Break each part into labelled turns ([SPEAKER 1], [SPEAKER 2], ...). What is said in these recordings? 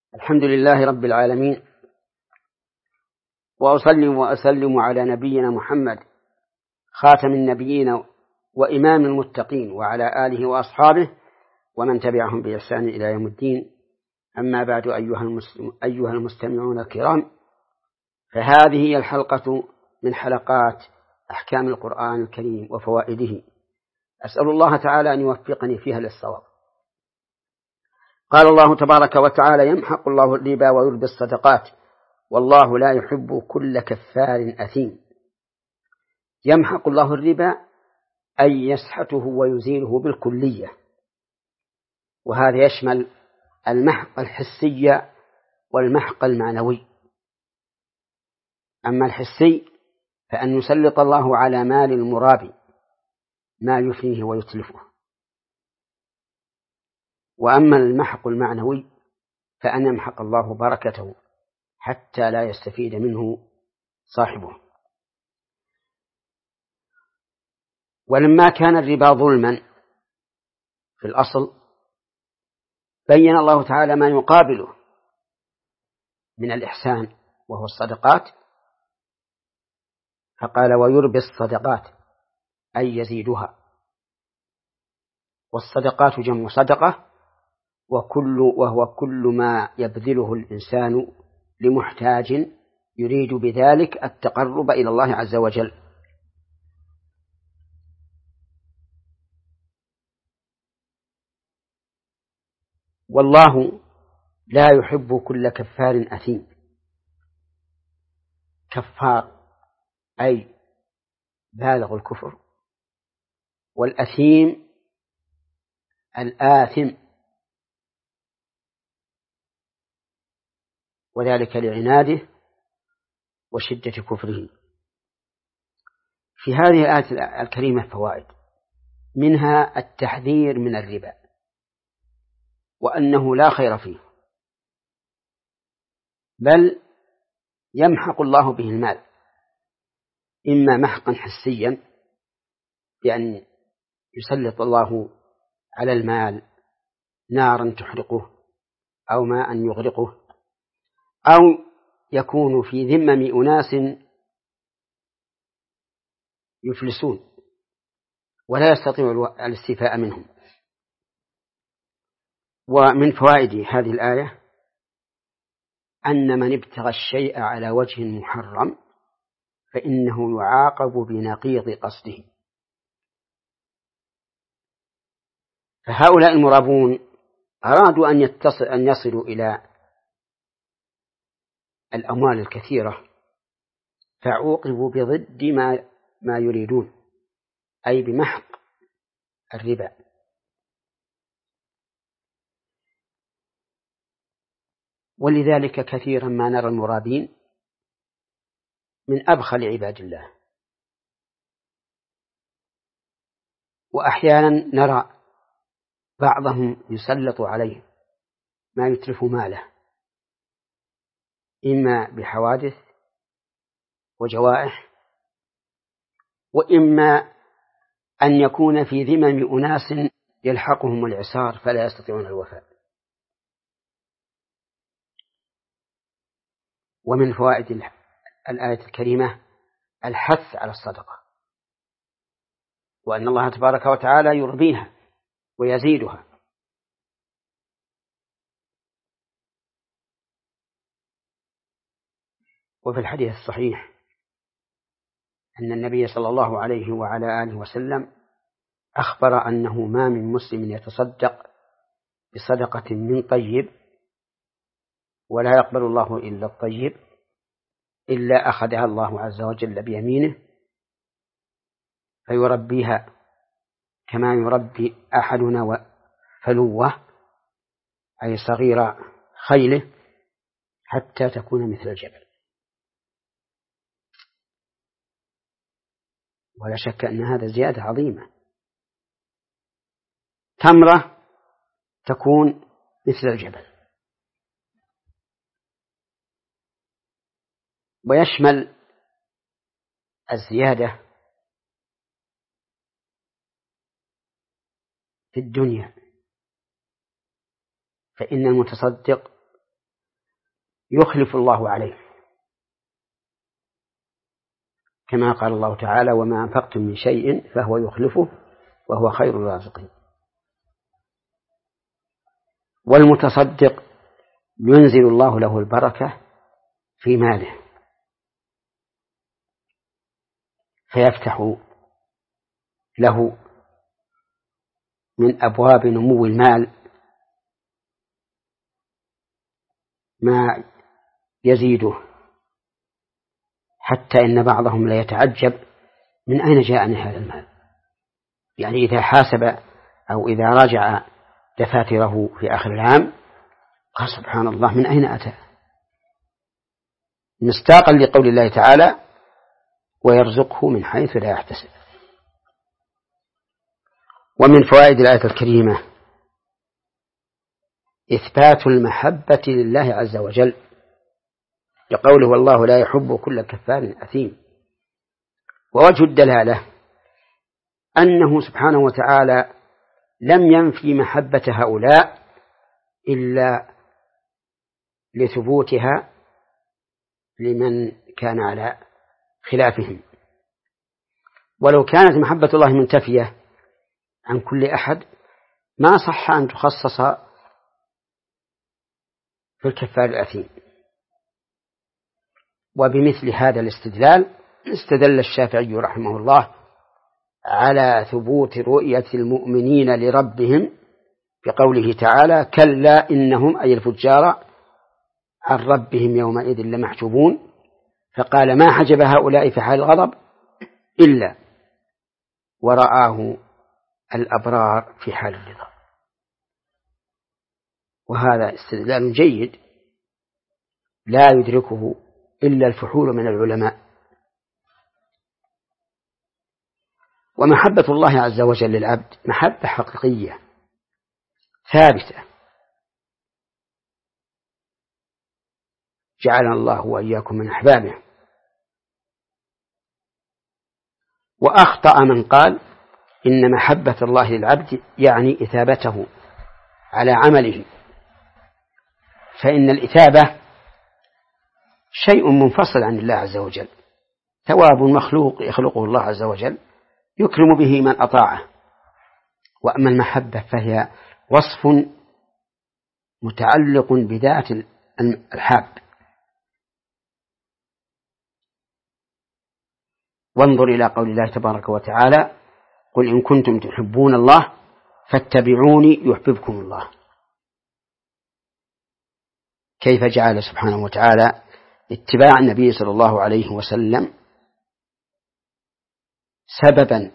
[SPEAKER 1] الحمد لله رب العالمين، وأصلي وأسلم على نبينا محمد خاتم النبيين وإمام المتقين، وعلى آله وأصحابه ومن تبعهم بإحسان إلى يوم الدين. أما بعد، أيها المستمعون الكرام، فهذه هي الحلقة من حلقات أحكام القرآن الكريم وفوائده. أسأل الله تعالى أن يوفقني فيها للصواب. قال الله تبارك وتعالى: يمحق الله الربا ويربي الصدقات والله لا يحب كل كفار أثيم. يمحق الله الربا أي يسحته ويزيله بالكلية، وهذا يشمل المحق الحسي والمحق المعنوي. أما الحسي فأن يسلط الله على مال المرابي ما يفنيه ويتلفه، وأما المحق المعنوي فأن يمحق الله بركته حتى لا يستفيد منه صاحبه. ولما كان الربا ظلما في الأصل، بين الله تعالى ما يقابله من الإحسان وهو الصدقات، فقال: ويربي الصدقات أي يزيدها. والصدقات جمع صدقة، وهو كل ما يبذله الإنسان لمحتاج يريد بذلك التقرب إلى الله عز وجل. والله لا يحب كل كفار أثيم. كفار أي بالغ الكفر، والأثيم الآثم، وذلك لعناده وشدة كفره. في هذه الآية الكريمة فوائد، منها التحذير من الربا وأنه لا خير فيه، بل يمحق الله به المال، إما محقا حسيا بأن يسلط الله على المال نارا تحرقه أو ماء يغرقه، أو يكون في ذمم أناس يفلسون ولا يستطيع الاستيفاء منهم. ومن فوائد هذه الآية أن من ابتغى الشيء على وجه محرم فإنه يعاقب بنقيض قصده. فهؤلاء المرابون أرادوا أن يصلوا إلى الأموال الكثيرة، فعوقبوا بضد ما يريدون، أي بمحق الربا. ولذلك كثيرا ما نرى المرابين من أبخل عباد الله، وأحيانا نرى بعضهم يسلط عليه ما يتلف ماله، إما بحوادث وجوائح، وإما أن يكون في ذمم أناس يلحقهم الإعسار فلا يستطيعون الوفاء. ومن فوائد الآية الكريمة الحث على الصدقة، وأن الله تبارك وتعالى يربيها ويزيدها. وفي الحديث الصحيح أن النبي صلى الله عليه وعلى آله وسلم أخبر أنه ما من مسلم يتصدق بصدقة من طيب ولا يقبل الله إلا الطيب إلا أخذها الله عز وجل بيمينه فيربيها كما يربي أحدنا فلوه، أي صغير خيله، حتى تكون مثل الجبل. ولا شك أن هذا زيادة عظيمة. تمرة تكون مثل الجبل. ويشمل الزيادة في الدنيا، فإن المتصدق يخلف الله عليه، كما قال الله تعالى: وما أنفقتم من شيء فهو يخلفه وهو خير الرازقين. والمتصدق ينزل الله له البركة في ماله، فيفتح له من أبواب نمو المال ما يزيده، حتى إن بعضهم لا يتعجب من أين جاءني هذا المال. يعني إذا حاسب أو إذا راجع دفاتره في آخر العام قال: سبحان الله، من أين أتى؟ مصداقا لقول الله تعالى: ويرزقه من حيث لا يحتسب. ومن فوائد الآية الكريمة إثبات المحبة لله عز وجل، لقوله: والله لا يحب كل كفار أثيم. ووجه الدلالة أنه سبحانه وتعالى لم ينفي محبة هؤلاء إلا لثبوتها لمن كان على خلافهم. ولو كانت محبة الله منتفية عن كل أحد ما صح أن تخصص في الكفار الأثيم. وبمثل هذا الاستدلال استدل الشافعي رحمه الله على ثبوت رؤية المؤمنين لربهم بقوله تعالى: كلا إنهم أي الفجار عن ربهم يومئذ لمحجوبون. فقال: ما حجب هؤلاء في حال الغضب إلا ورآه الأبرار في حال الرضا. وهذا استدلال جيد لا يدركه إلا الفحول من العلماء. ومحبة الله عز وجل للعبد محبة حقيقية ثابتة، جعلنا الله وإياكم من أحبابه. وأخطأ من قال إن محبة الله للعبد يعني إثابته على عمله، فإن الإثابة شيء منفصل عن الله عز وجل، ثواب مخلوق يخلقه الله عز وجل يكرم به من أطاعه. وأما المحبة فهي وصف متعلق بذات الحاب. وانظر إلى قول الله تبارك وتعالى: قل إن كنتم تحبون الله فاتبعوني يحببكم الله. كيف جعل سبحانه وتعالى اتباع النبي صلى الله عليه وسلم سببا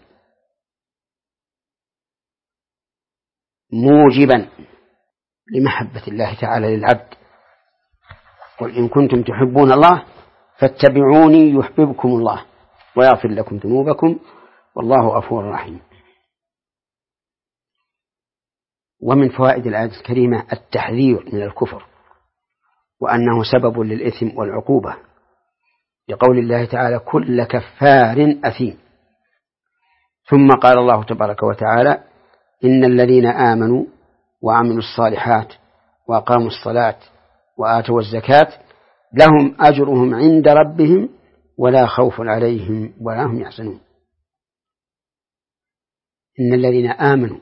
[SPEAKER 1] موجبا لمحبة الله تعالى للعبد. قل إن كنتم تحبون الله فاتبعوني يحببكم الله ويغفر لكم ذنوبكم والله غفور رحيم. ومن فوائد الآية الكريمة التحذير من الكفر، وأنه سبب للإثم والعقوبة، لقول الله تعالى: كل كفار أثيم. ثم قال الله تبارك وتعالى: إن الذين آمنوا وعملوا الصالحات وأقاموا الصلاة وآتوا الزكاة لهم أجرهم عند ربهم ولا خوف عليهم ولا هم يحزنون. إن الذين آمنوا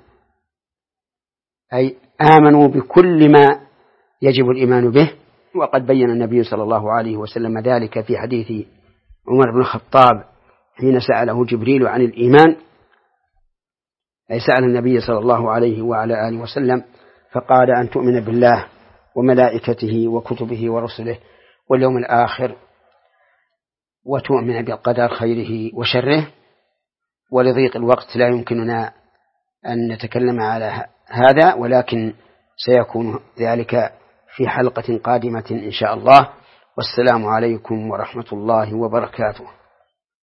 [SPEAKER 1] أي آمنوا بكل ما يجب الإيمان به. وقد بين النبي صلى الله عليه وسلم ذلك في حديث عمر بن الخطاب حين سأله جبريل عن الإيمان، أي سأل النبي صلى الله عليه وعلى آله وسلم فقال: أن تؤمن بالله وملائكته وكتبه ورسله واليوم الآخر وتؤمن بالقدر خيره وشره. ولضيق الوقت لا يمكننا أن نتكلم على هذا، ولكن سيكون ذلك في حلقة قادمة إن شاء الله. والسلام عليكم ورحمة الله وبركاته.